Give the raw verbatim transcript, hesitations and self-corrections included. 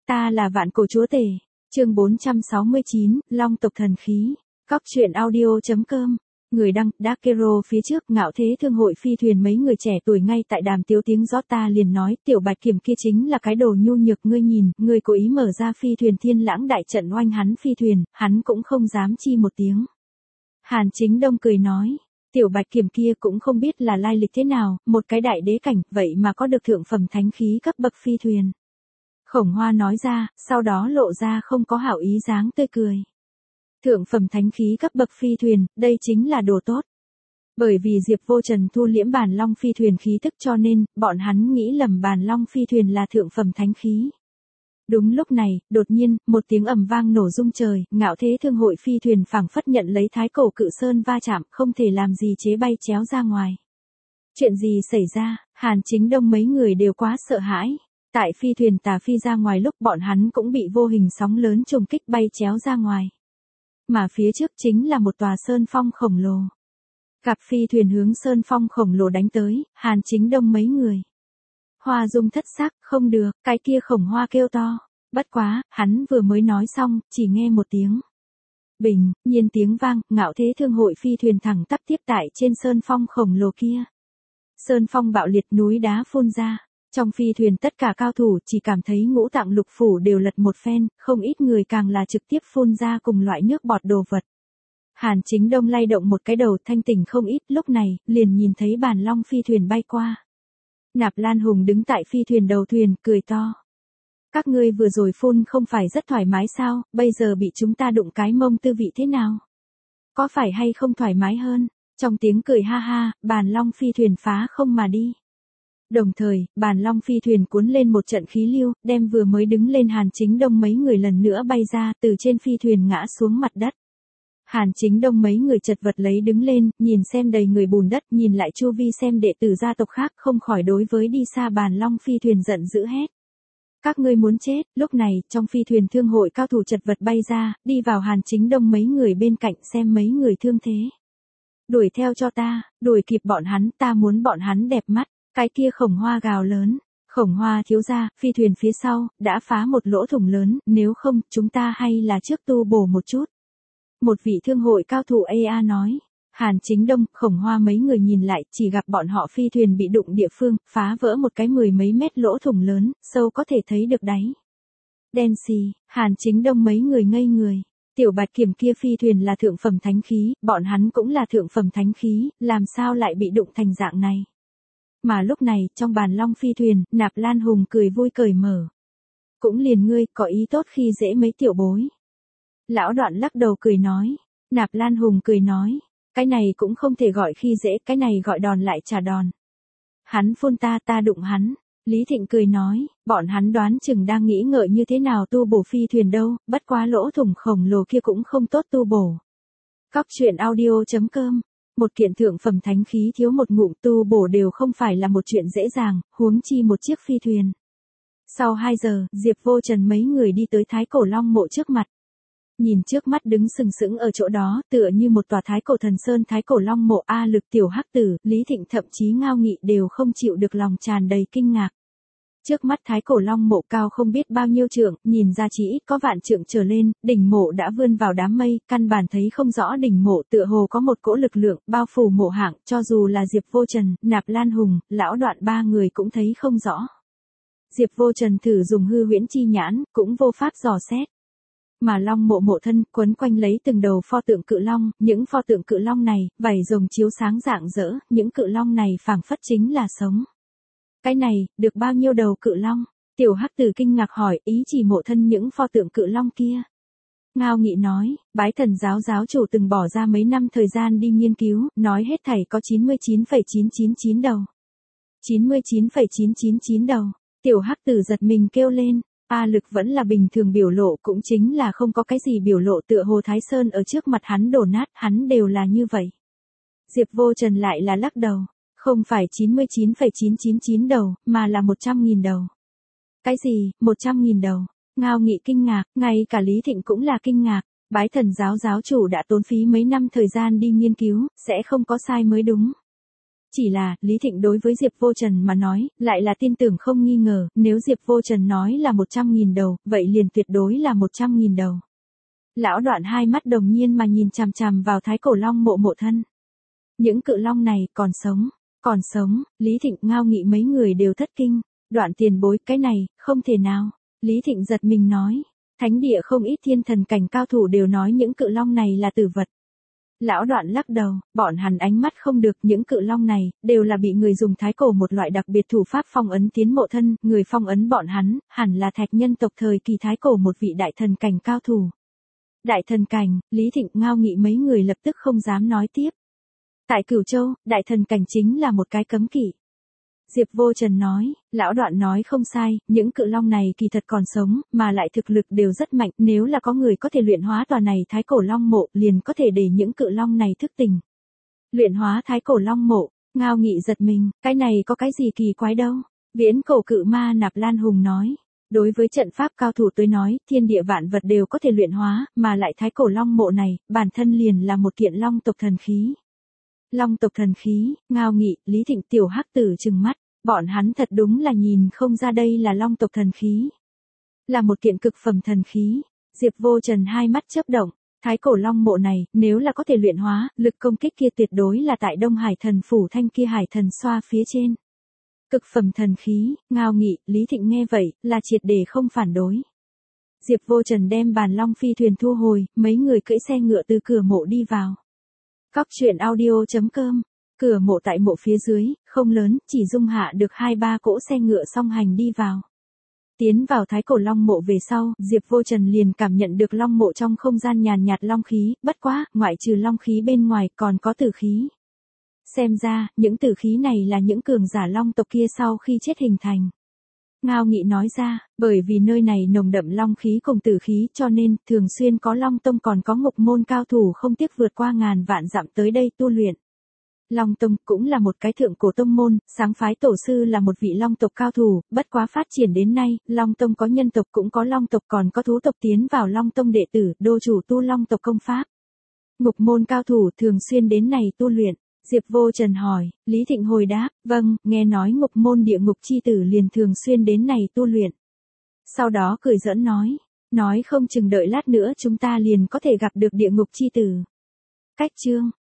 Ta là vạn cổ chúa tể. Chương bốn trăm sáu mươi chín, Long tộc thần khí. Cóc truyện audio chấm com. Người đăng, Dakero phía trước, Ngạo Thế Thương hội phi thuyền mấy người trẻ tuổi ngay tại đàm tiếu tiếng rót ta liền nói, tiểu bạch kiểm kia chính là cái đồ nhu nhược, ngươi nhìn, ngươi cố ý mở ra phi thuyền thiên lãng đại trận oanh hắn phi thuyền, hắn cũng không dám chi một tiếng. Hàn Chính Đông cười nói, tiểu bạch kiểm kia cũng không biết là lai lịch thế nào, một cái đại đế cảnh, vậy mà có được thượng phẩm thánh khí cấp bậc phi thuyền. Khổng Hoa nói ra, sau đó lộ ra không có hảo ý dáng tươi cười. Thượng phẩm thánh khí cấp bậc phi thuyền, đây chính là đồ tốt. Bởi vì Diệp Vô Trần thu liễm Bàn Long phi thuyền khí tức cho nên, bọn hắn nghĩ lầm Bàn Long phi thuyền là thượng phẩm thánh khí. Đúng lúc này, đột nhiên, một tiếng ầm vang nổ rung trời, Ngạo Thế Thương hội phi thuyền phảng phất nhận lấy thái cổ cự sơn va chạm, không thể làm gì chế bay chéo ra ngoài. Chuyện gì xảy ra? Hàn Chính Đông mấy người đều quá sợ hãi. Tại phi thuyền tà phi ra ngoài lúc bọn hắn cũng bị vô hình sóng lớn trùng kích bay chéo ra ngoài. Mà phía trước chính là một tòa sơn phong khổng lồ. Gặp phi thuyền hướng sơn phong khổng lồ đánh tới, Hàn Chính Đông mấy người. Hoa Dung thất sắc, không được, cái kia Khổng Hoa kêu to. Bất quá, hắn vừa mới nói xong, chỉ nghe một tiếng. Bình, nhiên tiếng vang, Ngạo Thế Thương hội phi thuyền thẳng tắp tiếp tại trên sơn phong khổng lồ kia. Sơn phong bạo liệt, núi đá phun ra. Trong phi thuyền tất cả cao thủ chỉ cảm thấy ngũ tạng lục phủ đều lật một phen, không ít người càng là trực tiếp phun ra cùng loại nước bọt đồ vật. Hàn Chính Đông lay động một cái đầu thanh tỉnh không ít, lúc này, liền nhìn thấy Bàn Long phi thuyền bay qua. Nạp Lan Hùng đứng tại phi thuyền đầu thuyền, cười to. Các ngươi vừa rồi phun không phải rất thoải mái sao, bây giờ bị chúng ta đụng cái mông tư vị thế nào? Có phải hay không thoải mái hơn? Trong tiếng cười ha ha, Bàn Long phi thuyền phá không mà đi. Đồng thời, Bàn Long phi thuyền cuốn lên một trận khí lưu, đem vừa mới đứng lên Hàn Chính Đông mấy người lần nữa bay ra, từ trên phi thuyền ngã xuống mặt đất. Hàn Chính Đông mấy người chật vật lấy đứng lên, nhìn xem đầy người bùn đất, nhìn lại chu vi xem đệ tử gia tộc khác, không khỏi đối với đi xa Bàn Long phi thuyền giận dữ hét. Các ngươi muốn chết. Lúc này, trong phi thuyền thương hội cao thủ chật vật bay ra, đi vào Hàn Chính Đông mấy người bên cạnh xem mấy người thương thế. Đuổi theo cho ta, đuổi kịp bọn hắn, ta muốn bọn hắn đẹp mắt. Cái kia Khổng Hoa gào lớn, Khổng Hoa thiếu gia, phi thuyền phía sau, đã phá một lỗ thủng lớn, nếu không, chúng ta hay là trước tu bổ một chút. Một vị thương hội cao thủ a a nói, Hàn Chính Đông, Khổng Hoa mấy người nhìn lại, chỉ gặp bọn họ phi thuyền bị đụng địa phương, phá vỡ một cái mười mấy mét lỗ thủng lớn, sâu có thể thấy được đáy. Đen xì, Hàn Chính Đông mấy người ngây người. Tiểu bạch kiểm kia phi thuyền là thượng phẩm thánh khí, bọn hắn cũng là thượng phẩm thánh khí, làm sao lại bị đụng thành dạng này. Mà lúc này, trong Bàn Long phi thuyền, Nạp Lan Hùng cười vui cởi mở. Cũng liền ngươi, có ý tốt khi dễ mấy tiểu bối. Lão Đoạn lắc đầu cười nói. Nạp Lan Hùng cười nói. Cái này cũng không thể gọi khi dễ, cái này gọi đòn lại trả đòn. Hắn phun ta, ta đụng hắn. Lý Thịnh cười nói, bọn hắn đoán chừng đang nghĩ ngợi như thế nào tu bổ phi thuyền đâu, bất quá lỗ thủng khổng lồ kia cũng không tốt tu bổ. Cóc truyện audio chấm com. Một kiện thượng phẩm thánh khí thiếu một ngụm tu bổ đều không phải là một chuyện dễ dàng, huống chi một chiếc phi thuyền. Sau hai giờ, Diệp Vô Trần mấy người đi tới Thái Cổ Long mộ trước mặt. Nhìn trước mắt đứng sừng sững ở chỗ đó, tựa như một tòa Thái Cổ Thần Sơn Thái Cổ Long mộ A Lực tiểu hắc tử, Lý Thịnh thậm chí Ngao Nghị đều không chịu được lòng tràn đầy kinh ngạc. Trước mắt Thái Cổ Long mộ cao không biết bao nhiêu trượng, nhìn ra chỉ ít có vạn trượng trở lên, đỉnh mộ đã vươn vào đám mây, căn bản thấy không rõ đỉnh mộ, tựa hồ có một cỗ lực lượng bao phủ mộ hạng, cho dù là Diệp Vô Trần, Nạp Lan Hùng, Lão Đoạn ba người cũng thấy không rõ. Diệp Vô Trần thử dùng hư huyễn chi nhãn, cũng vô pháp dò xét. Mà long mộ mộ thân quấn quanh lấy từng đầu pho tượng cự long, những pho tượng cự long này, vảy rồng chiếu sáng rạng rỡ, những cự long này phảng phất chính là sống. Cái này, được bao nhiêu đầu cự long? Tiểu hắc tử kinh ngạc hỏi, ý chỉ mộ thân những pho tượng cự long kia. Ngao Nghị nói, Bái Thần giáo giáo chủ từng bỏ ra mấy năm thời gian đi nghiên cứu, nói hết thảy có chín mươi chín phẩy chín chín chín đầu. chín mươi chín phẩy chín chín chín đầu. Tiểu hắc tử giật mình kêu lên. A Lực vẫn là bình thường biểu lộ, cũng chính là không có cái gì biểu lộ, tựa hồ Thái Sơn ở trước mặt hắn đổ nát, hắn đều là như vậy. Diệp Vô Trần lại là lắc đầu, không phải chín mươi chín phẩy chín chín chín đầu, mà là một trăm nghìn đầu. Cái gì, một trăm nghìn đầu? Ngao Nghị kinh ngạc, ngay cả Lý Thịnh cũng là kinh ngạc. Bái Thần giáo giáo chủ đã tốn phí mấy năm thời gian đi nghiên cứu, sẽ không có sai mới đúng. Chỉ là, Lý Thịnh đối với Diệp Vô Trần mà nói, lại là tin tưởng không nghi ngờ, nếu Diệp Vô Trần nói là một trăm nghìn đầu, vậy liền tuyệt đối là một trăm nghìn đầu. Lão Đoạn hai mắt đồng nhiên mà nhìn chằm chằm vào Thái Cổ Long mộ mộ thân. Những cự long này còn sống, còn sống, Lý Thịnh, Ngao Nghị mấy người đều thất kinh. Đoạn tiền bối, cái này, không thể nào. Lý Thịnh giật mình nói, thánh địa không ít thiên thần cảnh cao thủ đều nói những cự long này là tử vật. Lão Đoạn lắc đầu, bọn hắn ánh mắt không được, những cự long này, đều là bị người dùng thái cổ một loại đặc biệt thủ pháp phong ấn tiến mộ thân, người phong ấn bọn hắn, hẳn là thạch nhân tộc thời kỳ thái cổ một vị đại thần cảnh cao thủ. Đại thần cảnh, Lý Thịnh, Ngao Nghị mấy người lập tức không dám nói tiếp. Tại Cửu Châu, đại thần cảnh chính là một cái cấm kỵ. Diệp Vô Trần nói, Lão Đoạn nói không sai, những cự long này kỳ thật còn sống, mà lại thực lực đều rất mạnh, nếu là có người có thể luyện hóa tòa này Thái Cổ Long mộ, liền có thể để những cự long này thức tỉnh. Luyện hóa Thái Cổ Long mộ, Ngao Nghị giật mình, cái này có cái gì kỳ quái đâu? Viễn cổ cự ma Nạp Lan Hùng nói, đối với trận pháp cao thủ tới nói, thiên địa vạn vật đều có thể luyện hóa, mà lại Thái Cổ Long mộ này, bản thân liền là một kiện long tộc thần khí. Long tộc thần khí, Ngao Nghị, Lý Thịnh, Tiểu Hắc Tử trừng mắt, bọn hắn thật đúng là nhìn không ra đây là long tộc thần khí. Là một kiện cực phẩm thần khí. Diệp Vô Trần hai mắt chớp động, Thái Cổ Long mộ này, nếu là có thể luyện hóa, lực công kích kia tuyệt đối là tại Đông Hải thần phủ thanh kia hải thần xoa phía trên. Cực phẩm thần khí, Ngao Nghị, Lý Thịnh nghe vậy, là triệt để không phản đối. Diệp Vô Trần đem bàn long phi thuyền thu hồi, mấy người cưỡi xe ngựa từ cửa mộ đi vào. Cóc truyện audio chấm com. Cửa mộ tại mộ phía dưới, không lớn, chỉ dung hạ được hai ba cỗ xe ngựa song hành đi vào. Tiến vào Thái Cổ Long mộ về sau, Diệp Vô Trần liền cảm nhận được long mộ trong không gian nhàn nhạt long khí, bất quá, ngoại trừ long khí bên ngoài còn có tử khí. Xem ra, những tử khí này là những cường giả long tộc kia sau khi chết hình thành. Ngao Nghị nói ra, bởi vì nơi này nồng đậm long khí cùng tử khí cho nên, thường xuyên có Long Tông còn có Ngục Môn cao thủ không tiếc vượt qua ngàn vạn dặm tới đây tu luyện. Long Tông cũng là một cái thượng cổ tông môn, sáng phái tổ sư là một vị long tộc cao thủ, bất quá phát triển đến nay, Long Tông có nhân tộc cũng có long tộc còn có thú tộc tiến vào Long Tông đệ tử, đô chủ tu long tộc công pháp. Ngục Môn cao thủ thường xuyên đến này tu luyện. Diệp Vô Trần hỏi, Lý Thịnh hồi đáp, vâng, nghe nói Ngục Môn địa ngục chi tử liền thường xuyên đến này tu luyện. Sau đó cười giỡn nói, nói không chừng đợi lát nữa chúng ta liền có thể gặp được địa ngục chi tử. Cách chương